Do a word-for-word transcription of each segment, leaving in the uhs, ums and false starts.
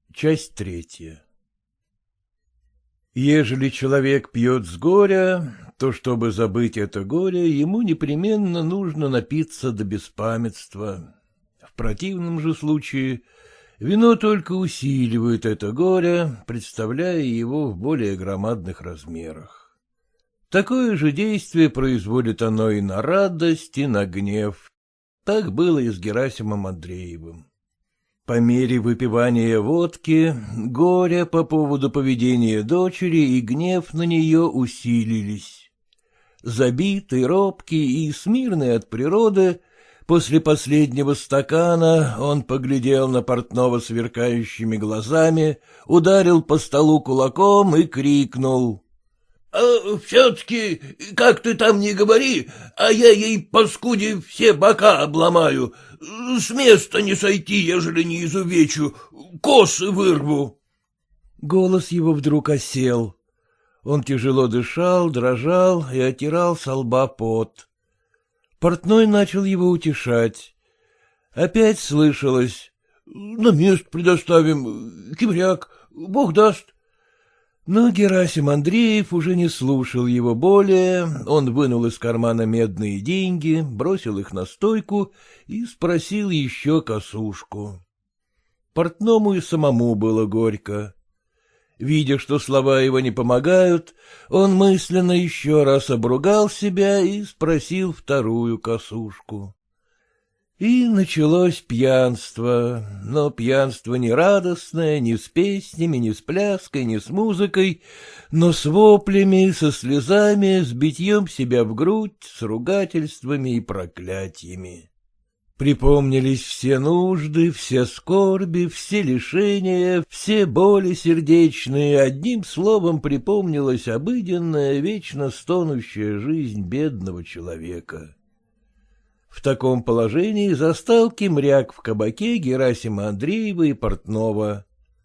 Часть третья. Ежели человек пьет с горя, то, чтобы забыть это горе, ему непременно нужно напиться до беспамятства. В противном же случае вино только усиливает это горе, представляя его в более громадных размерах. Такое же действие производит оно и на радость, и на гнев. Так было и с Герасимом Андреевым. По мере выпивания водки, горе по поводу поведения дочери и гнев на нее усилились. Забитый, робкий и смирный от природы, после последнего стакана он поглядел на портного сверкающими глазами, ударил по столу кулаком и крикнул: — А все-таки, как ты там не говори, а я ей, паскуде, все бока обломаю. С места не сойти, ежели не изувечу, косы вырву. Голос его вдруг осел. Он тяжело дышал, дрожал и отирал со лба пот. Портной начал его утешать. Опять слышалось: — На место предоставим, кимряк, бог даст. Но Герасим Андреев уже не слушал его более, он вынул из кармана медные деньги, бросил их на стойку и спросил еще косушку. Портному и самому было горько. Видя, что слова его не помогают, он мысленно еще раз обругал себя и спросил вторую косушку. И началось пьянство, но пьянство не радостное, ни с песнями, ни с пляской, ни с музыкой, но с воплями, со слезами, с битьем себя в грудь, с ругательствами и проклятиями. Припомнились все нужды, все скорби, все лишения, все боли сердечные, одним словом припомнилась обыденная, вечно стонущая жизнь бедного человека. В таком положении застал Кимряк в кабаке Герасима Андреева и портного.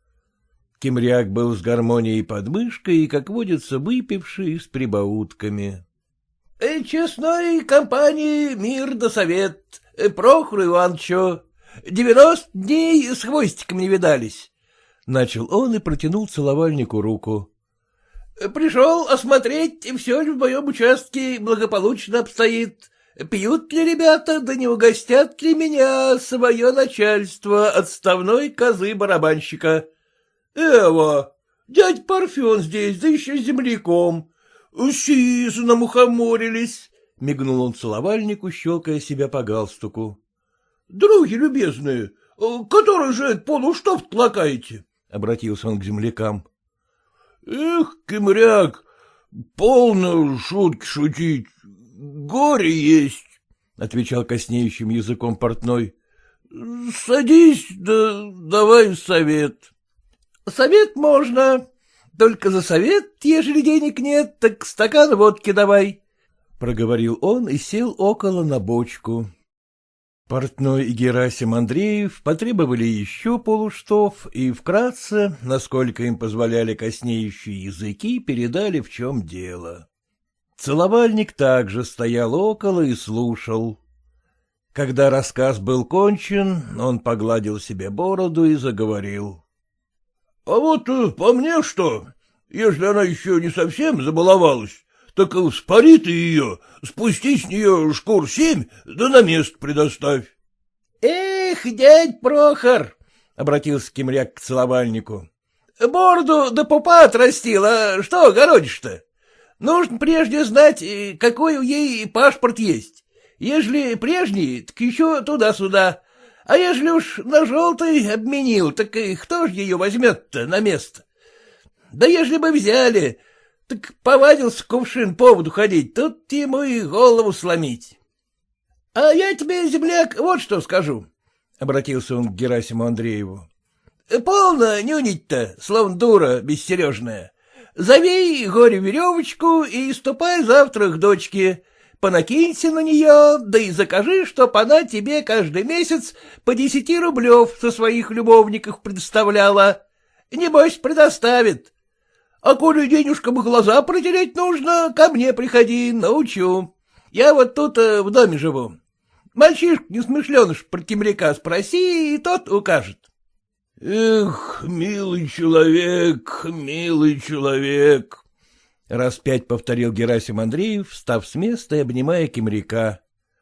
Кимряк был с гармонией под мышкой и, как водится, выпивший, с прибаутками. — Честной компании мир да совет, Прохору Ивановичу, девяносто дней с хвостиком не видались, — начал он и протянул целовальнику руку. — Пришел осмотреть, все ли в моем участке благополучно обстоит. Пьют ли ребята, да не угостят ли меня свое начальство, отставной козы-барабанщика? Эва, дядь Парфен здесь, да еще с земляком. Сизно мухоморились, — мигнул он целовальнику, щелкая себя по галстуку. — Други любезные, который же это полуштофт лакаете? — обратился он к землякам. — Эх, Кимряк, полно шутки шутить. Горе есть, — отвечал коснеющим языком портной. — Садись, да давай совет. — Совет можно, только за совет, ежели денег нет, так стакан водки давай, — проговорил он и сел около на бочку. Портной и Герасим Андреев потребовали еще полуштов и вкратце, насколько им позволяли коснеющие языки, передали, в чем дело. Целовальник также стоял около и слушал. Когда рассказ был кончен, он погладил себе бороду и заговорил. — А вот по мне что, если она еще не совсем забаловалась, так спари ты ее, спусти с нее шкур семь, да на место предоставь. — Эх, дядь Прохор, — обратился Кимряк к целовальнику, — бороду до пупа отрастил, а что огородишь-то? Нужно прежде знать, какой у ей паспорт есть. Ежели прежний, так еще туда-сюда. А ежели уж на желтый обменил, так и кто ж ее возьмет-то на место? Да ежели бы взяли, так повадился кувшин по воду ходить, тут ему и голову сломить. — А я тебе, земляк, вот что скажу, — обратился он к Герасиму Андрееву. — Полно нюнить-то, словно дура бессережная. Завей горе веревочку и ступай завтра к дочке, понакинься на нее, да и закажи, чтоб она тебе каждый месяц по десяти рублев со своих любовников предоставляла. Небось, предоставит. А коли денежкам глаза протереть нужно, ко мне приходи, научу. Я вот тут в доме живу. Мальчишка несмышленыш про Кимряка спроси, и тот укажет. — Эх, милый человек, милый человек! — раз пять повторил Герасим Андреев, встав с места и обнимая Кимряка.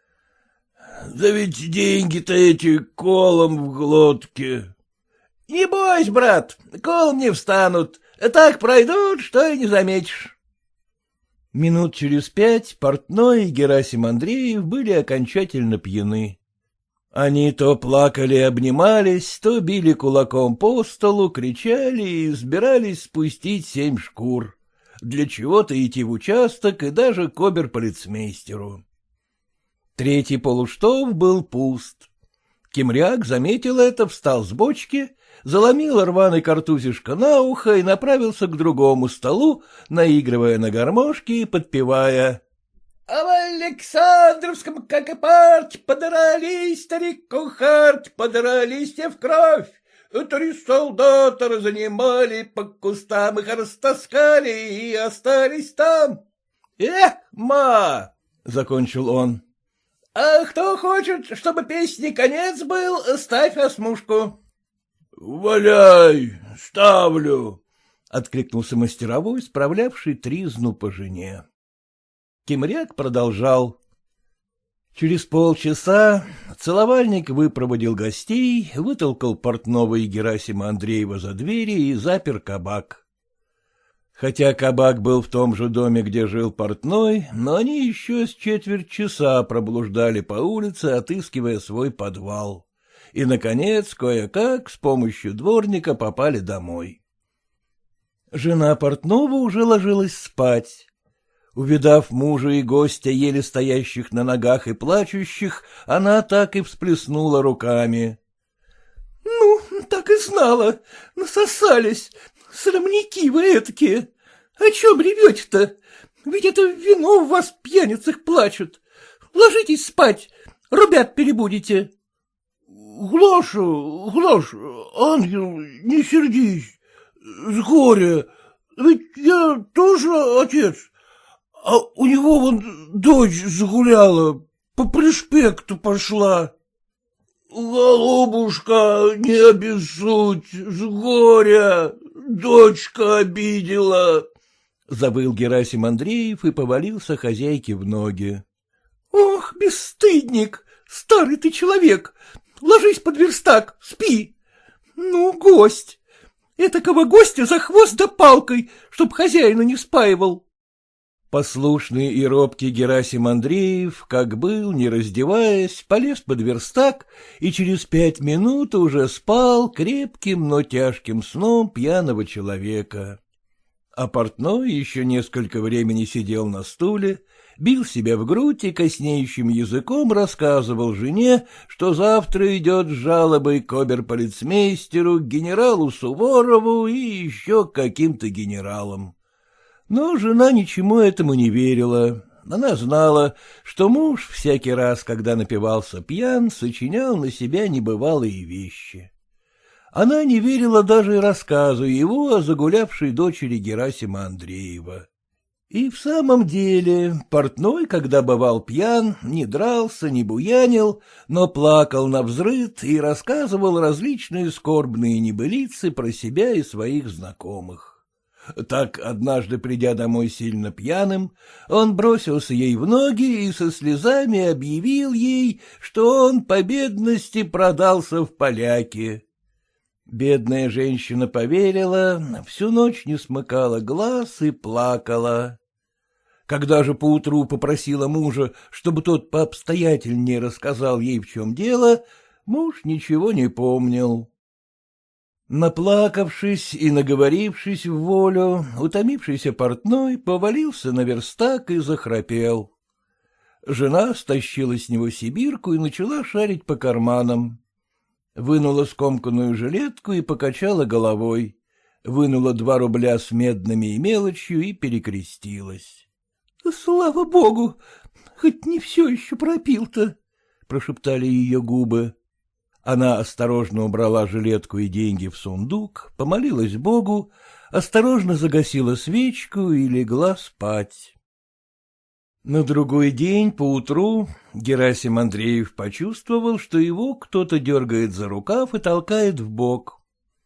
— Да ведь деньги-то эти колом в глотке. — Не бойся, брат, колом не встанут, так пройдут, что и не заметишь. Минут через пять Портной и Герасим Андреев были окончательно пьяны. Они то плакали и обнимались, то били кулаком по столу, кричали и собирались спустить семь шкур, для чего-то идти в участок и даже к обер-полицмейстеру. Третий полуштов был пуст. Кимряк заметил это, встал с бочки, заломил рваный картузишко на ухо и направился к другому столу, наигрывая на гармошке и подпевая: а в Александровском, как и парти, подрались, старик кухарь, подрались те в кровь. Три солдата разанимали, по кустам их растаскали и остались там. — Эх, ма! — закончил он. — А кто хочет, чтобы песни конец был, ставь осмушку. — Валяй, ставлю! — откликнулся мастеровой, справлявший тризну по жене. Кимряк продолжал. Через полчаса целовальник выпроводил гостей, вытолкал Портного и Герасима Андреева за двери и запер кабак. Хотя кабак был в том же доме, где жил Портной, но они еще с четверть часа проблуждали по улице, отыскивая свой подвал, и, наконец, кое-как с помощью дворника попали домой. Жена Портного уже ложилась спать. Увидав мужа и гостя, еле стоящих на ногах и плачущих, она так и всплеснула руками. — Ну, так и знала, насосались, срамники вы этакие. О чем ревете-то? Ведь это вино в вас пьяницах плачут. Ложитесь спать, рубят перебудете. — Глаша, Глаша, ангел, не сердись, с горя, ведь я тоже отец. А у него вон дочь загуляла, по пришпекту пошла. — Голубушка, не обессудь, с горя, дочка обидела, — завыл Герасим Андреев и повалился хозяйке в ноги. — Ох, бесстыдник, старый ты человек, ложись под верстак, спи. Ну, гость, этакого гостя за хвост да палкой, чтоб хозяина не спаивал. Послушный и робкий Герасим Андреев, как был, не раздеваясь, полез под верстак и через пять минут уже спал крепким, но тяжким сном пьяного человека. А Портной еще несколько времени сидел на стуле, бил себя в грудь и коснеющим языком рассказывал жене, что завтра идет с жалобой к обер-полицмейстеру, к генералу Суворову и еще к каким-то генералам. Но жена ничему этому не верила. Она знала, что муж всякий раз, когда напивался пьян, сочинял на себя небывалые вещи. Она не верила даже и рассказу его о загулявшей дочери Герасима Андреева. И в самом деле Портной, когда бывал пьян, не дрался, не буянил, но плакал навзрыд и рассказывал различные скорбные небылицы про себя и своих знакомых. Так, однажды, придя домой сильно пьяным, он бросился ей в ноги и со слезами объявил ей, что он по бедности продался в поляки. Бедная женщина поверила, всю ночь не смыкала глаз и плакала. Когда же поутру попросила мужа, чтобы тот пообстоятельнее рассказал ей, в чем дело, муж ничего не помнил. Наплакавшись и наговорившись в волю, утомившийся Портной повалился на верстак и захрапел. Жена стащила с него сибирку и начала шарить по карманам. Вынула скомканную жилетку и покачала головой, вынула два рубля с медными и мелочью и перекрестилась. — Слава богу, хоть не все еще пропил-то, — прошептали ее губы. Она осторожно убрала жилетку и деньги в сундук, помолилась Богу, осторожно загасила свечку и легла спать. На другой день поутру Герасим Андреев почувствовал, что его кто-то дергает за рукав и толкает в бок.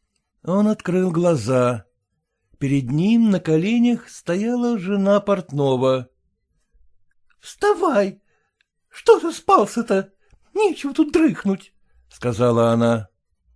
Он открыл глаза. Перед ним на коленях стояла жена портного. — Вставай! Что ты спался-то? Нечего тут дрыхнуть, — сказала она.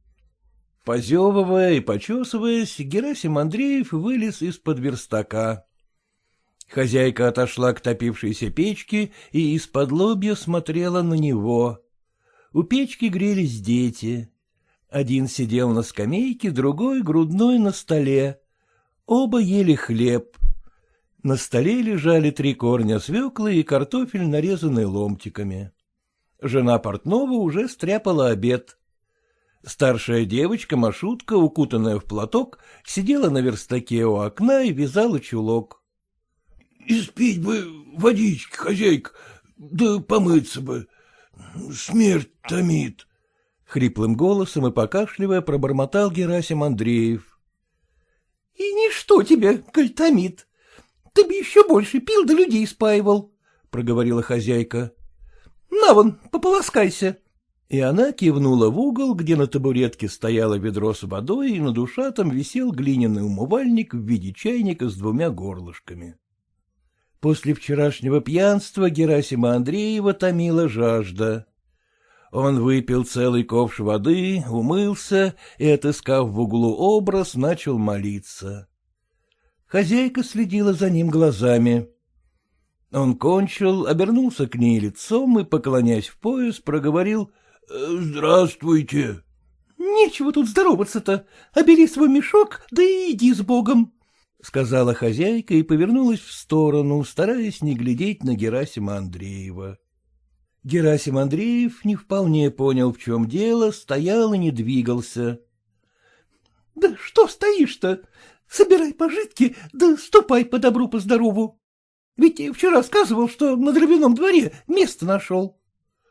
Позевывая и почесываясь, Герасим Андреев вылез из-под верстака. Хозяйка отошла к топившейся печке и из-под лобья смотрела на него. У печки грелись дети. Один сидел на скамейке, другой грудной на столе. Оба ели хлеб. На столе лежали три корня свеклы и картофель, нарезанный ломтиками. Жена портного уже стряпала обед. Старшая девочка Машутка, укутанная в платок, сидела на верстаке у окна и вязала чулок. — Испить бы водички, хозяйка, да помыться бы. Смерть томит. — хриплым голосом и покашливая пробормотал Герасим Андреев. — И ничто тебе, коль томит. Ты бы еще больше пил да людей спаивал, — проговорила хозяйка. — На вон, пополоскайся. И она кивнула в угол, где на табуретке стояло ведро с водой, и над ушатом висел глиняный умывальник в виде чайника с двумя горлышками. После вчерашнего пьянства Герасима Андреева томила жажда. Он выпил целый ковш воды, умылся и, отыскав в углу образ, начал молиться. Хозяйка следила за ним глазами. Он кончил, обернулся к ней лицом и, поклонясь в пояс, проговорил: — Здравствуйте. — Нечего тут здороваться-то, а бери свой мешок, да и иди с Богом, — сказала хозяйка и повернулась в сторону, стараясь не глядеть на Герасима Андреева. Герасим Андреев не вполне понял, в чем дело, стоял и не двигался. — Да что стоишь-то? Собирай пожитки, да ступай по добру, по здорову. Ведь вчера сказывал, что на дровяном дворе место нашел.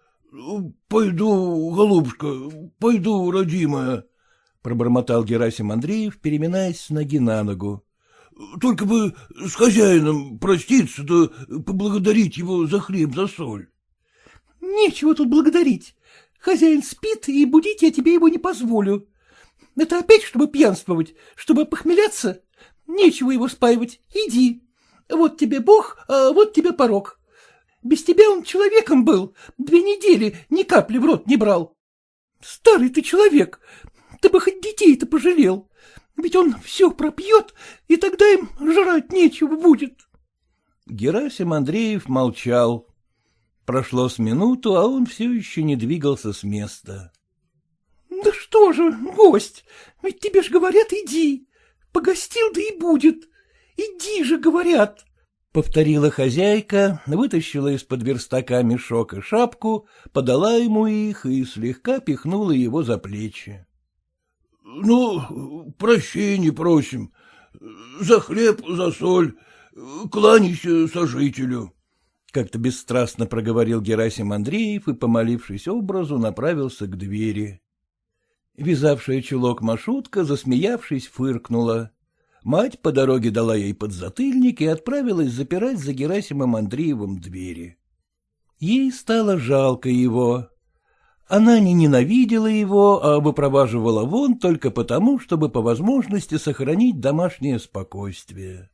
— Пойду, голубушка, пойду, родимая, — пробормотал Герасим Андреев, переминаясь с ноги на ногу. — Только бы с хозяином проститься, да поблагодарить его за хлеб, за соль. — Нечего тут благодарить. Хозяин спит, и будить я тебе его не позволю. Это опять, чтобы пьянствовать, чтобы похмеляться? Нечего его спаивать, иди. Вот тебе Бог, а вот тебе порок. Без тебя он человеком был, две недели ни капли в рот не брал. Старый ты человек, ты бы хоть детей-то пожалел, ведь он все пропьет, и тогда им жрать нечего будет. Герасим Андреев молчал. Прошло с минуту, а он все еще не двигался с места. — Да что же, гость, ведь тебе ж говорят, иди. Погостил, да и будет. Иди же, говорят, — повторила хозяйка, вытащила из-под верстака мешок и шапку, подала ему их и слегка пихнула его за плечи. — Ну, прощения просим. За хлеб, за соль. Кланяйся сожителю. — как-то бесстрастно проговорил Герасим Андреев и, помолившись образу, направился к двери. Вязавшая чулок Машутка, засмеявшись, фыркнула. Мать по дороге дала ей подзатыльник и отправилась запирать за Герасимом Андреевым двери. Ей стало жалко его. Она не ненавидела его, а выпроваживала вон только потому, чтобы по возможности сохранить домашнее спокойствие.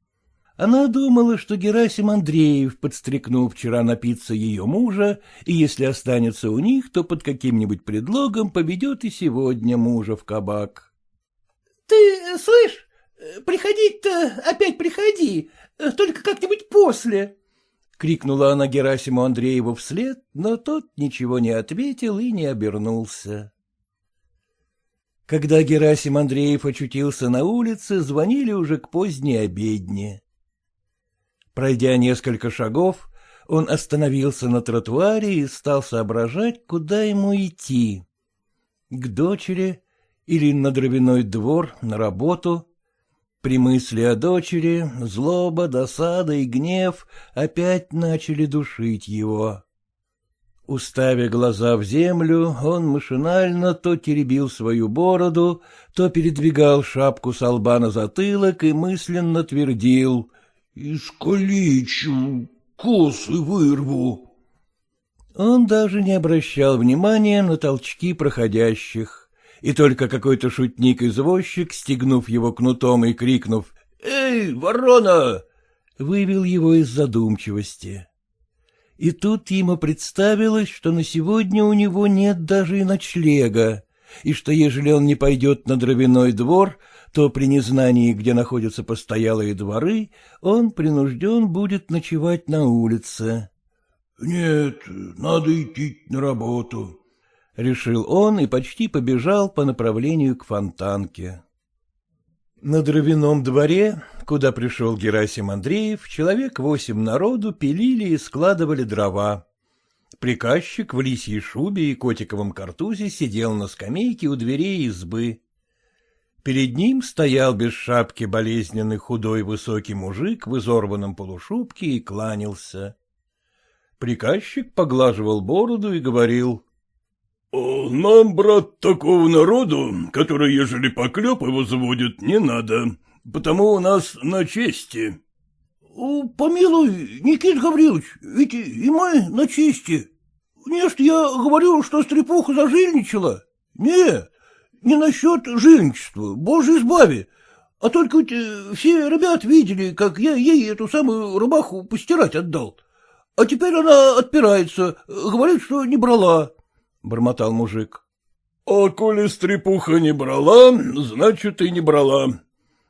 Она думала, что Герасим Андреев подстрекнул вчера напиться ее мужа, и если останется у них, то под каким-нибудь предлогом поведет и сегодня мужа в кабак. — Ты, слышь, приходить-то опять приходи, только как-нибудь после, — крикнула она Герасиму Андрееву вслед, но тот ничего не ответил и не обернулся. Когда Герасим Андреев очутился на улице, звонили уже к поздней обедне. Пройдя несколько шагов, он остановился на тротуаре и стал соображать, куда ему идти. К дочери или на дровяной двор, на работу. При мысли о дочери злоба, досада и гнев опять начали душить его. Уставя глаза в землю, он машинально то теребил свою бороду, то передвигал шапку со лба на затылок и мысленно твердил: «Искалечу, косы вырву». Он даже не обращал внимания на толчки проходящих. и только какой-то шутник-извозчик, стегнув его кнутом и крикнув «Эй, ворона!», вывел его из задумчивости. И тут ему представилось, что на сегодня у него нет даже и ночлега, и что ежели он не пойдет на дровяной двор, то при незнании, где находятся постоялые дворы, он принужден будет ночевать на улице. — Нет, надо идти на работу, — решил он и почти побежал по направлению к Фонтанке. На дровяном дворе, куда пришел Герасим Андреев, человек восемь народу пилили и складывали дрова. Приказчик в лисьей шубе и котиковом картузе сидел на скамейке у дверей избы. Перед ним стоял без шапки болезненный худой высокий мужик в изорванном полушубке и кланялся. Приказчик поглаживал бороду и говорил: — Нам, брат, такого народу, который, ежели поклеп его заводит, не надо, потому у нас на чести. — Помилуй, Никита Гаврилович, ведь и мы на чести. Не, что я говорю, что стрепуха зажильничала. Не, не насчет жильничества, боже избави, а только ведь все ребят видели, как я ей эту самую рубаху постирать отдал. А теперь она отпирается, говорит, что не брала, — бормотал мужик. — А коли стрепуха не брала, значит, и не брала.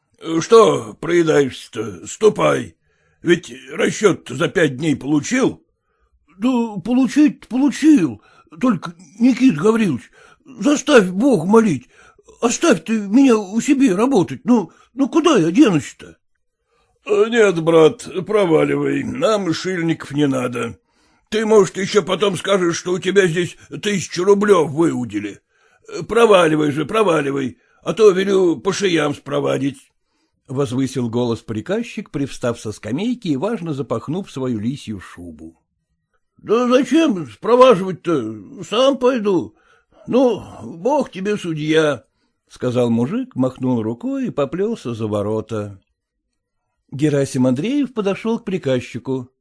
Что проедаешься-то, ступай, ведь расчет за пять дней получил? — Да получить получил, только, Никита Гаврилович, заставь Бог молить, оставь ты меня у себя работать, ну, ну куда я денусь-то? — Нет, брат, проваливай, нам шильников не надо. Ты, может, еще потом скажешь, что у тебя здесь тысячу рублев выудили. Проваливай же, проваливай, а то велю по шеям спровадить. Возвысил голос приказчик, привстав со скамейки и важно запахнув свою лисью шубу. — Да зачем спроваживать-то? Сам пойду. Ну, Бог тебе судья, — сказал мужик, махнул рукой и поплелся за ворота. Герасим Андреев подошел к приказчику.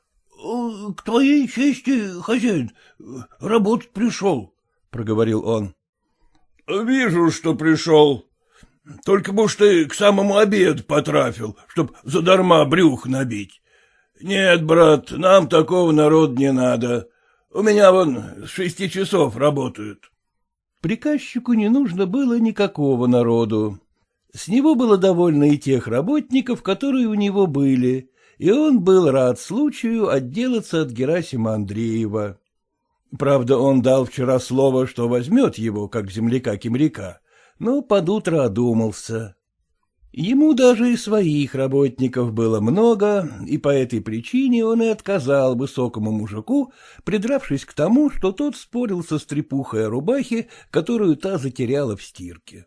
— К твоей чести, хозяин, работать пришел, — проговорил он. — Вижу, что пришел. Только, может, ты к самому обеду потрафил, чтоб задарма брюх набить. Нет, брат, нам такого народа не надо. У меня вон с шести часов работают. Приказчику не нужно было никакого народу. С него было довольно и тех работников, которые у него были, и он был рад случаю отделаться от Герасима Андреева. Правда, он дал вчера слово, что возьмет его, как земляка-кимряка, но под утро одумался. Ему даже и своих работников было много, и по этой причине он и отказал высокому мужику, придравшись к тому, что тот спорил со стрепухой о рубахе, которую та затеряла в стирке.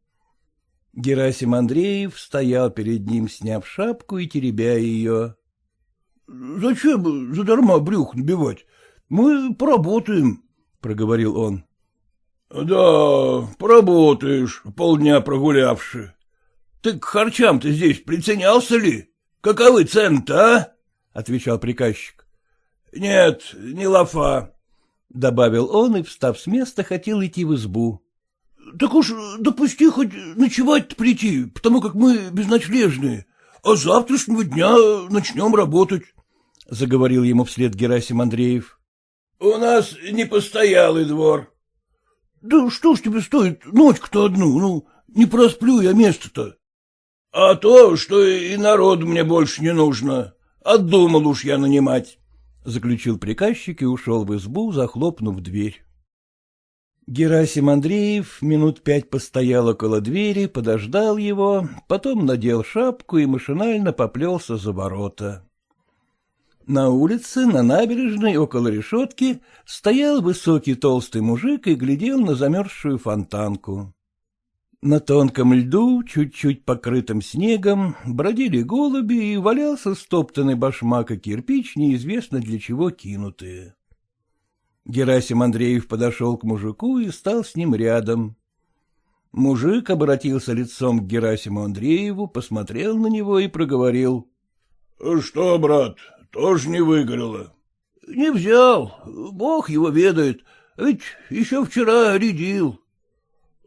Герасим Андреев стоял перед ним, сняв шапку и теребя ее. — Зачем задарма брюх набивать? Мы поработаем, — проговорил он. — Да, поработаешь, полдня прогулявши. Ты к харчам ты здесь приценялся ли? Каковы цены-то, а? — отвечал приказчик. — Нет, не лафа, — добавил он и, встав с места, хотел идти в избу. — Так уж допусти хоть ночевать-то прийти, потому как мы безночлежные, а с завтрашнего дня начнем работать, — заговорил ему вслед Герасим Андреев. — У нас не постоялый двор. — Да что ж тебе стоит ночку-то одну, ну, не просплю я место-то. — А то, что и народу мне больше не нужно, отдумал уж я нанимать, — заключил приказчик и ушел в избу, захлопнув дверь. Герасим Андреев минут пять постоял около двери, подождал его, потом надел шапку и машинально поплелся за ворота. На улице, на набережной, около решетки, стоял высокий толстый мужик и глядел на замерзшую Фонтанку. На тонком льду, чуть-чуть покрытым снегом, бродили голуби и валялся стоптанный башмак и кирпич, неизвестно для чего кинутые. Герасим Андреев подошел к мужику и стал с ним рядом. Мужик обратился лицом к Герасиму Андрееву, посмотрел на него и проговорил. — Что, брат, тоже не выгорело? — Не взял, Бог его ведает, ведь еще вчера рядил. —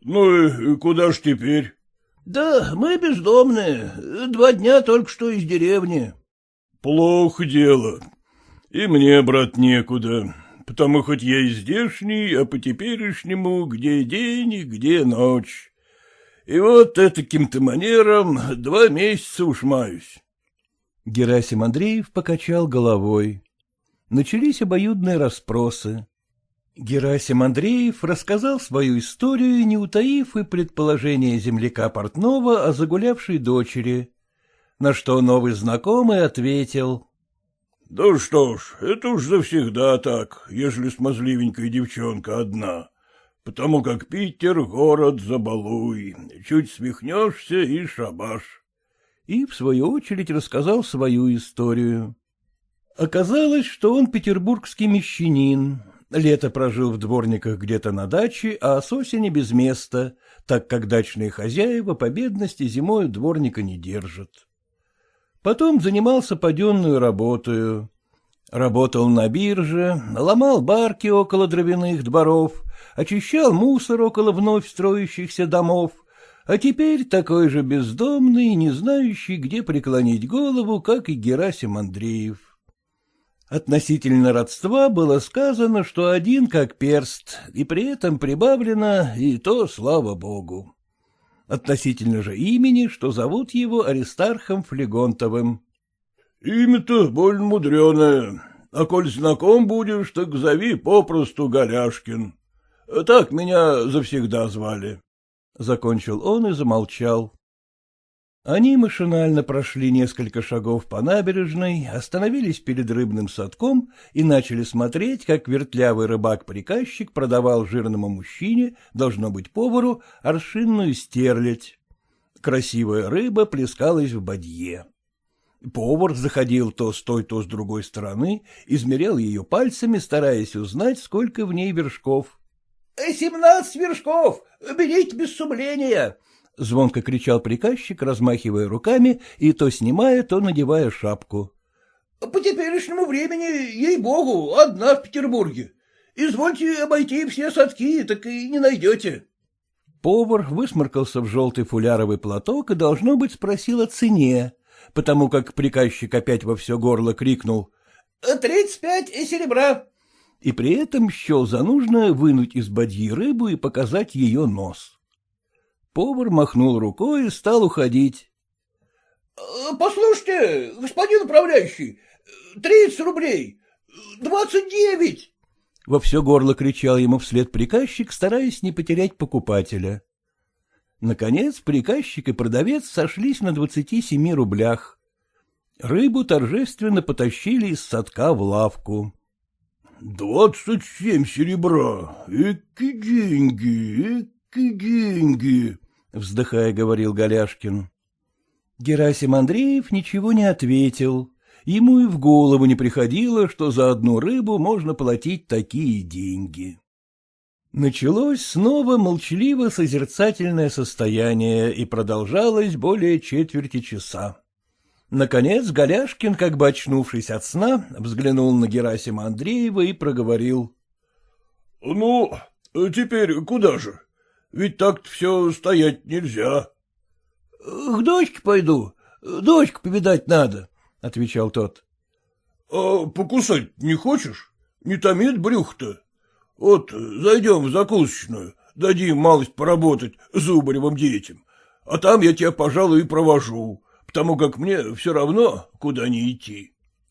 Ну и куда ж теперь? — Да мы бездомные, два дня только что из деревни. — Плохо дело. И мне, брат, некуда, потому хоть я и здешний, а по-теперешнему где день, где ночь. И вот этаким-то манером два месяца уж маюсь. Герасим Андреев покачал головой. Начались обоюдные расспросы. Герасим Андреев рассказал свою историю, не утаив и предположение земляка портного о загулявшей дочери, на что новый знакомый ответил: — Да что ж, это уж завсегда так, ежели смазливенькая девчонка одна, потому как Питер — город забалуй, чуть свихнешься и шабаш. И, в свою очередь, рассказал свою историю. Оказалось, что он петербургский мещанин, лето прожил в дворниках где-то на даче, а с осени без места, так как дачные хозяева по бедности зимой дворника не держат. Потом занимался паденную работою. Работал на бирже, ломал барки около дровяных дворов, очищал мусор около вновь строящихся домов, а теперь такой же бездомный, не знающий, где преклонить голову, как и Герасим Андреев. Относительно родства было сказано, что один как перст, и при этом прибавлено, и то слава богу. Относительно же имени, что зовут его Аристархом Флегонтовым. — Имя-то больно мудреное, а коль знаком будешь, так зови попросту Голяшкин. Так меня завсегда звали. Закончил он и замолчал. Они машинально прошли несколько шагов по набережной, остановились перед рыбным садком и начали смотреть, как вертлявый рыбак-приказчик продавал жирному мужчине, должно быть повару, аршинную стерлядь. Красивая рыба плескалась в бадье. Повар заходил то с той, то с другой стороны, измерял ее пальцами, стараясь узнать, сколько в ней вершков. — Семнадцать вершков! Берите без сумления! — звонко кричал приказчик, размахивая руками и то снимая, то надевая шапку. — По теперешнему времени, ей-богу, одна в Петербурге. Извольте обойти все садки, так и не найдете. Повар высморкался в желтый фуляровый платок и, должно быть, спросил о цене, потому как приказчик опять во все горло крикнул: — Тридцать пять серебра! И при этом счел за нужное вынуть из бадьи рыбу и показать ее нос. Повар махнул рукой и стал уходить. — Послушайте, господин управляющий, тридцать рублей, двадцать девять! Во все горло кричал ему вслед приказчик, стараясь не потерять покупателя. Наконец приказчик и продавец сошлись на двадцати семи рублях. Рыбу торжественно потащили из садка в лавку. — Двадцать семь серебра, эки деньги, эки деньги, — вздыхая говорил Голяшкин. Герасим Андреев ничего не ответил. Ему и в голову не приходило, что за одну рыбу можно платить такие деньги. Началось снова молчаливо-созерцательное состояние и продолжалось более четверти часа. Наконец Голяшкин, как бы очнувшись от сна, взглянул на Герасима Андреева и проговорил: — Ну, теперь куда же? Ведь так-то все стоять нельзя. — К дочке пойду, дочку повидать надо, — отвечал тот. — А покусать не хочешь? Не томит брюхо-то? Вот зайдем в закусочную, дадим малость поработать Зубаревым детям, а там я тебя, пожалуй, и провожу, потому как мне все равно, куда не идти.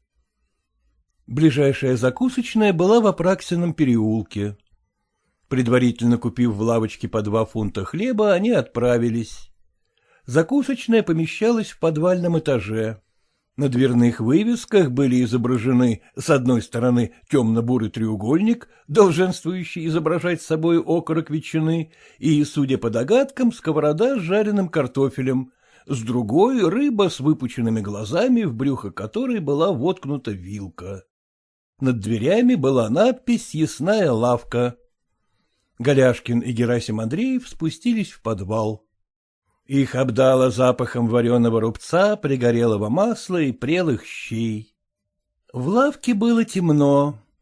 Ближайшая закусочная была в Апраксином переулке. Предварительно купив в лавочке по два фунта хлеба, они отправились. Закусочная помещалась в подвальном этаже. На дверных вывесках были изображены с одной стороны темно-бурый треугольник, долженствующий изображать собой окорок ветчины, и, судя по догадкам, сковорода с жареным картофелем, с другой — рыба с выпученными глазами, в брюхо которой была воткнута вилка. Над дверями была надпись «Съестная лавка». Голяшкин и Герасим Андреев спустились в подвал. Их обдало запахом вареного рубца, пригорелого масла и прелых щей. В лавке было темно.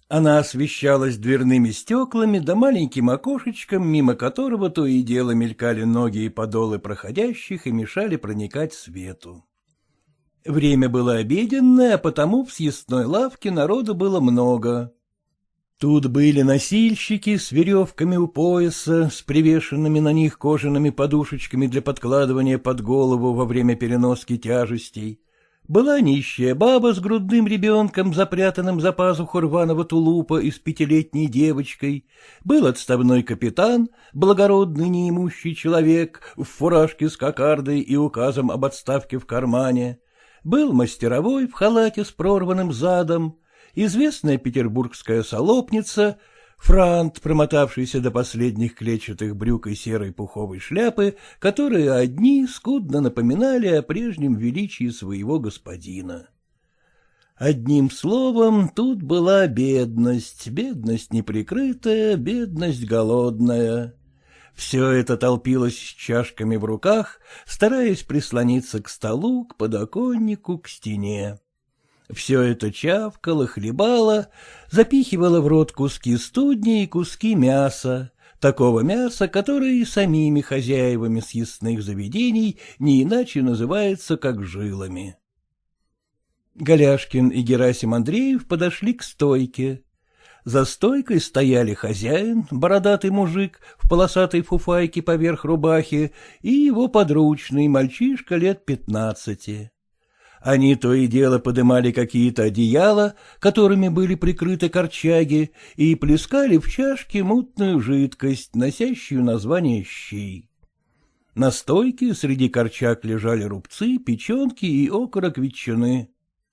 Она освещалась дверными стеклами да маленьким окошечком, мимо которого то и дело мелькали ноги и подолы проходящих и мешали проникать свету. Время было обеденное, а потому в съестной лавке народу было много. Тут были носильщики с веревками у пояса, с привешенными на них кожаными подушечками для подкладывания под голову во время переноски тяжестей. Была нищая баба с грудным ребенком, запрятанным за пазуху рваного тулупа и с пятилетней девочкой, был отставной капитан, благородный неимущий человек, в фуражке с кокардой и указом об отставке в кармане, был мастеровой в халате с прорванным задом, известная петербургская солопница, франт, промотавшийся до последних клетчатых брюк и серой пуховой шляпы, которые одни скудно напоминали о прежнем величии своего господина. Одним словом, тут была бедность, бедность неприкрытая, бедность голодная. Все это толпилось с чашками в руках, стараясь прислониться к столу, к подоконнику, к стене. Все это чавкало, хлебало, запихивало в рот куски студни и куски мяса, такого мяса, которое и самими хозяевами съестных заведений не иначе называется, как жилами. Голяшкин и Герасим Андреев подошли к стойке. За стойкой стояли хозяин, бородатый мужик в полосатой фуфайке поверх рубахи, и его подручный, мальчишка лет пятнадцати. Они то и дело подымали какие-то одеяла, которыми были прикрыты корчаги, и плескали в чашке мутную жидкость, носящую название щей. На стойке среди корчаг лежали рубцы, печенки и окорок ветчины.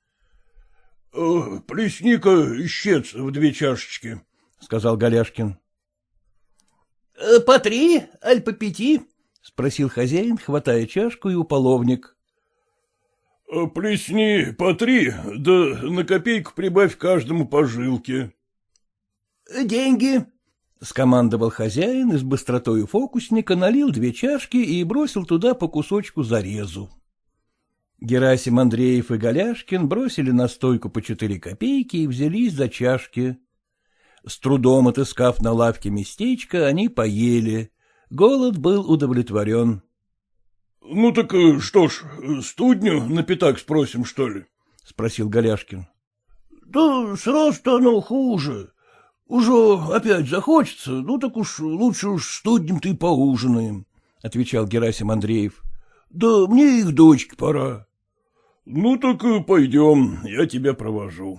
— Плесни-ка щец в две чашечки, — сказал Голяшкин. — По три, аль по пяти? — спросил хозяин, хватая чашку и уполовник. — Плесни по три, да на копейку прибавь каждому по жилке. — Деньги, — скомандовал хозяин и с быстротою фокусника налил две чашки и бросил туда по кусочку зарезу. Герасим Андреев и Голяшкин бросили на стойку по четыре копейки и взялись за чашки. С трудом отыскав на лавке местечко, они поели. Голод был удовлетворен. — Ну так что ж, студню на пятак спросим, что ли? — спросил Голяшкин. — Да сразу-то оно хуже. Уже опять захочется, ну так уж лучше уж студнем-то и поужинаем, — отвечал Герасим Андреев. — Да мне их дочке пора. — Ну так пойдем, я тебя провожу.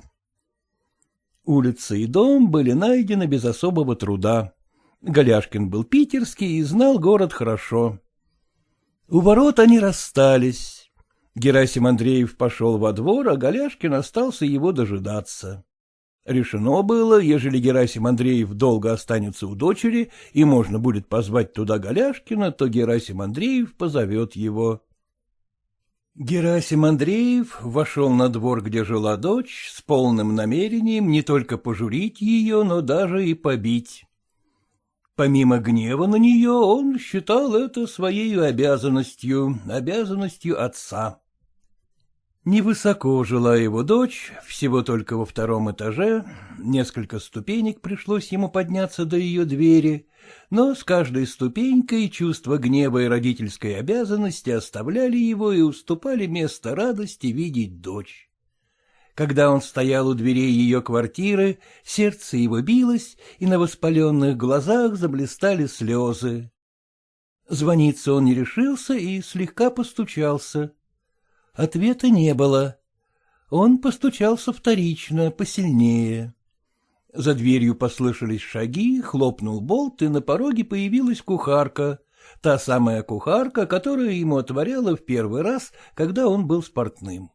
Улица и дом были найдены без особого труда. Голяшкин был питерский и знал город хорошо. У ворот они расстались. Герасим Андреев пошел во двор, а Голяшкин остался его дожидаться. Решено было, ежели Герасим Андреев долго останется у дочери и можно будет позвать туда Голяшкина, то Герасим Андреев позовет его. Герасим Андреев вошел на двор, где жила дочь, с полным намерением не только пожурить ее, но даже и побить. Помимо гнева на нее, он считал это своей обязанностью, обязанностью отца. Невысоко жила его дочь, всего только во втором этаже, несколько ступенек пришлось ему подняться до ее двери, но с каждой ступенькой чувство гнева и родительской обязанности оставляли его и уступали место радости видеть дочь. Когда он стоял у дверей ее квартиры, сердце его билось, и на воспаленных глазах заблистали слезы. Звониться он не решился и слегка постучался. Ответа не было. Он постучался вторично, посильнее. За дверью послышались шаги, хлопнул болт, и на пороге появилась кухарка, та самая кухарка, которая ему отворяла в первый раз, когда он был с портным.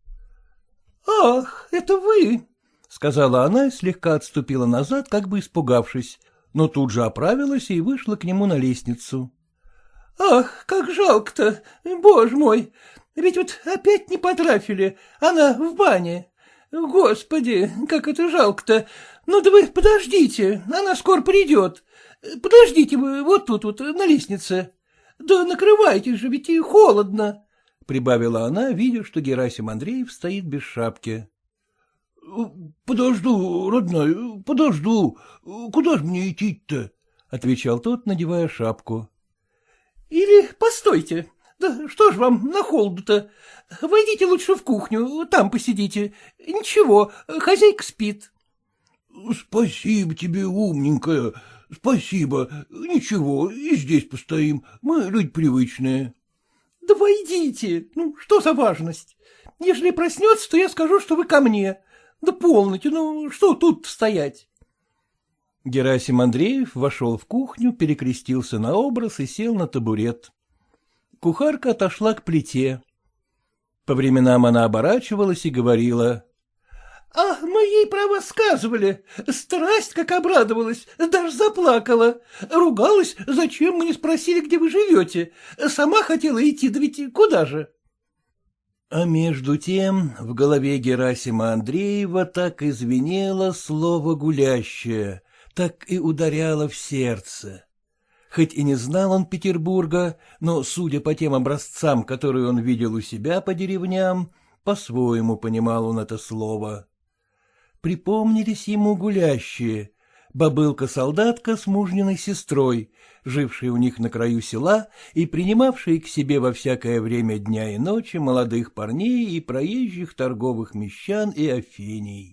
— Ах, это вы! — сказала она и слегка отступила назад, как бы испугавшись, но тут же оправилась и вышла к нему на лестницу. — Ах, как жалко-то, боже мой! Ведь вот опять не потрафили, она в бане. Господи, как это жалко-то! Ну да вы подождите, она скоро придет. Подождите вы вот тут вот на лестнице. Да накрывайте же, ведь и холодно, — прибавила она, видя, что Герасим Андреев стоит без шапки. — — Подожду, родная, подожду. Куда ж мне идти-то? — отвечал тот, надевая шапку. — Или постойте. Да что ж вам на холоду-то? Войдите лучше в кухню, там посидите. Ничего, хозяйка спит. — Спасибо тебе, умненькая, спасибо. Ничего, и здесь постоим, мы люди привычные. — Да войдите, ну что за важность? Ежели проснется, то я скажу, что вы ко мне. Да полноте, ну что тут стоять? Герасим Андреев вошел в кухню, перекрестился на образ и сел на табурет. Кухарка отошла к плите. По временам она оборачивалась и говорила: — А мы ей, право, сказывали. Страсть как обрадовалась, даже заплакала. Ругалась, зачем мы не спросили, где вы живете. Сама хотела идти, да ведь куда же? А между тем в голове Герасима Андреева так и звенело слово гулящее, так и ударяло в сердце. Хоть и не знал он Петербурга, но, судя по тем образцам, которые он видел у себя по деревням, по-своему понимал он это слово. Припомнились ему гулящие: бабылка-солдатка с мужниной сестрой, жившие у них на краю села и принимавшие к себе во всякое время дня и ночи молодых парней и проезжих торговых мещан и афиней.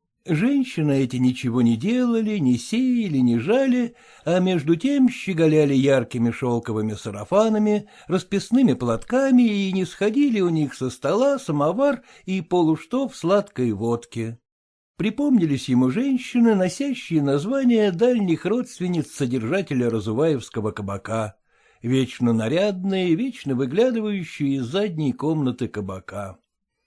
Женщины эти ничего не делали, не сеяли, не жали, а между тем щеголяли яркими шелковыми сарафанами, расписными платками и не сходили у них со стола самовар и полуштов сладкой водки. Припомнились ему женщины, носящие названия дальних родственниц содержателя Разуваевского кабака, вечно нарядные, вечно выглядывающие из задней комнаты кабака.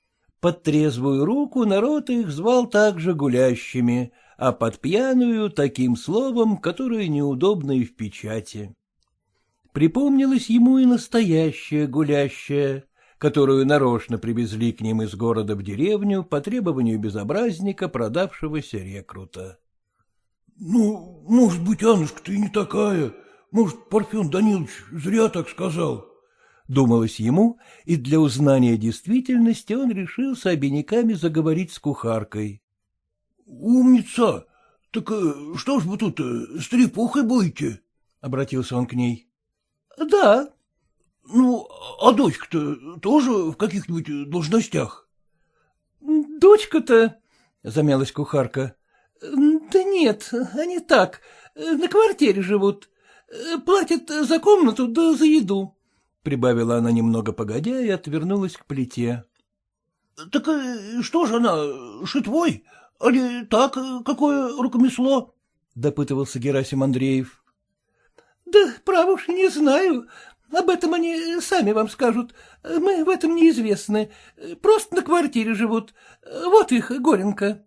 Под трезвую руку народ их звал также гулящими, а под пьяную — таким словом, которое неудобно и в печати. Припомнилась ему и настоящая гулящая, которую нарочно привезли к ним из города в деревню по требованию безобразника, продавшегося рекрута. — Ну, может быть, Аннушка-то и не такая, может, Парфен Данилович зря так сказал. Думалось ему, и для узнания действительности он решился обиняками заговорить с кухаркой. — Умница! Так что ж вы тут с трепухой будете? — обратился он к ней. — Да. — Ну, а дочка-то тоже в каких-нибудь должностях? — Дочка-то, — замялась кухарка, — да нет, они так, на квартире живут, платят за комнату да за еду. — прибавила она немного погодя и отвернулась к плите. — Так что же она, шитвой, али так, какое рукомесло? — допытывался Герасим Андреев. — Да, право уж, не знаю. Об этом они сами вам скажут. Мы в этом неизвестны. Просто на квартире живут. Вот их горенка.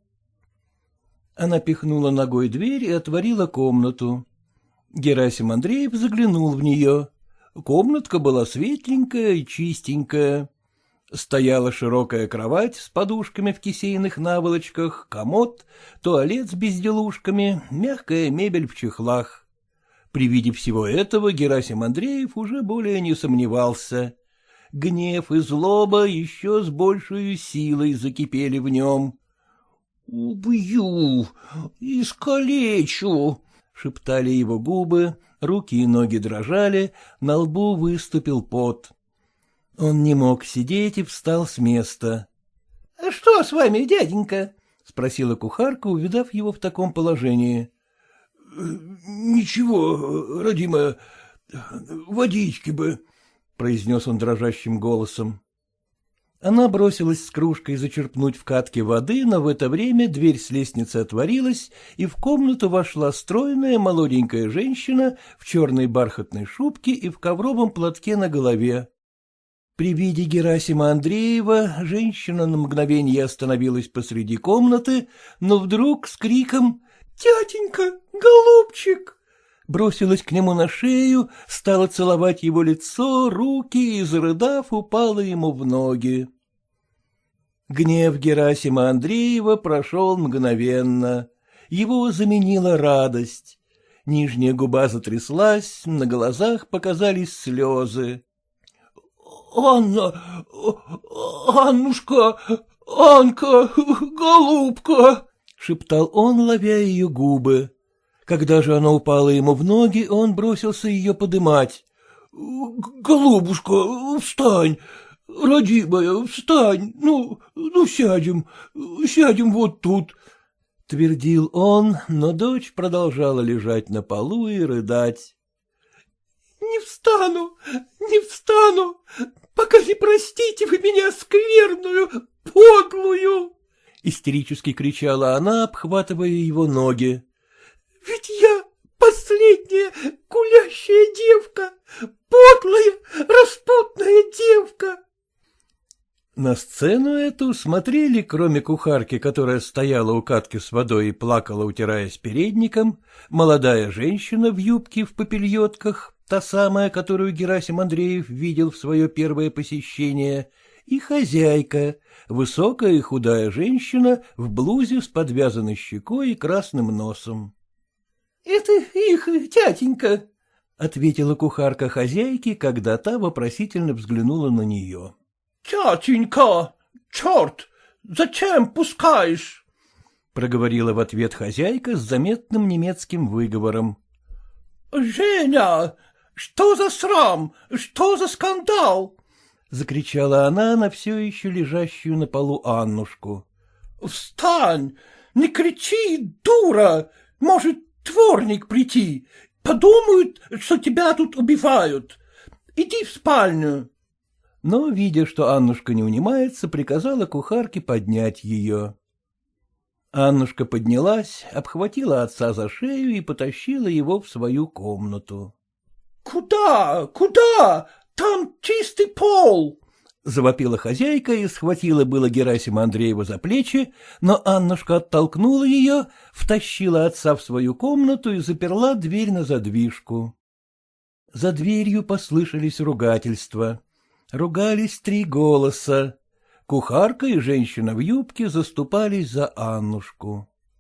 Она пихнула ногой дверь и отворила комнату. Герасим Андреев заглянул в нее. Комнатка была светленькая и чистенькая. Стояла широкая кровать с подушками в кисейных наволочках, комод, туалет с безделушками, мягкая мебель в чехлах. При виде всего этого Герасим Андреев уже более не сомневался. Гнев и злоба еще с большей силой закипели в нем. — Убью, искалечу! — шептали его губы, руки и ноги дрожали, на лбу выступил пот. Он не мог сидеть и встал с места. — Что с вами, дяденька? — спросила кухарка, увидав его в таком положении. — Ничего, родимая, водички бы, — произнес он дрожащим голосом. Она бросилась с кружкой зачерпнуть в катке воды, но в это время дверь с лестницы отворилась, и в комнату вошла стройная молоденькая женщина в черной бархатной шубке и в ковровом платке на голове. При виде Герасима Андреева женщина на мгновение остановилась посреди комнаты, но вдруг с криком «Тятенька, голубчик!» бросилась к нему на шею, стала целовать его лицо, руки и, зарыдав, упала ему в ноги. Гнев Герасима Андреева прошел мгновенно. Его заменила радость. Нижняя губа затряслась, на глазах показались слезы. — Анна, Аннушка, Анка, голубка! — шептал он, ловя ее губы. Когда же она упала ему в ноги, он бросился ее подымать. — Голубушка, встань, родимая, встань, ну, ну, сядем, сядем вот тут, — твердил он, но дочь продолжала лежать на полу и рыдать. — Не встану, не встану, пока не простите вы меня скверную, подлую! — истерически кричала она, обхватывая его ноги. — Ведь я последняя гулящая девка, подлая, распутная девка. На сцену эту смотрели, кроме кухарки, которая стояла у катки с водой и плакала, утираясь передником, молодая женщина в юбке в попельотках, та самая, которую Герасим Андреев видел в свое первое посещение, и хозяйка, высокая и худая женщина в блузе с подвязанной щекой и красным носом. — Это их тятенька, — ответила кухарка хозяйки, когда та вопросительно взглянула на нее. — Тятенька, черт, зачем пускаешь? — проговорила в ответ хозяйка с заметным немецким выговором. — Женя, что за срам, что за скандал? — закричала она на все еще лежащую на полу Аннушку. — Встань, не кричи, дура, может, дворник прийти, подумают, что тебя тут убивают. Иди в спальню. Но, видя, что Аннушка не унимается, приказала кухарке поднять ее. Аннушка поднялась, обхватила отца за шею и потащила его в свою комнату. — Куда, куда? Там чистый пол! — завопила хозяйка и схватила было Герасима Андреева за плечи, но Аннушка оттолкнула ее, втащила отца в свою комнату и заперла дверь на задвижку. За дверью послышались ругательства. Ругались три голоса. Кухарка и женщина в юбке заступались за Аннушку.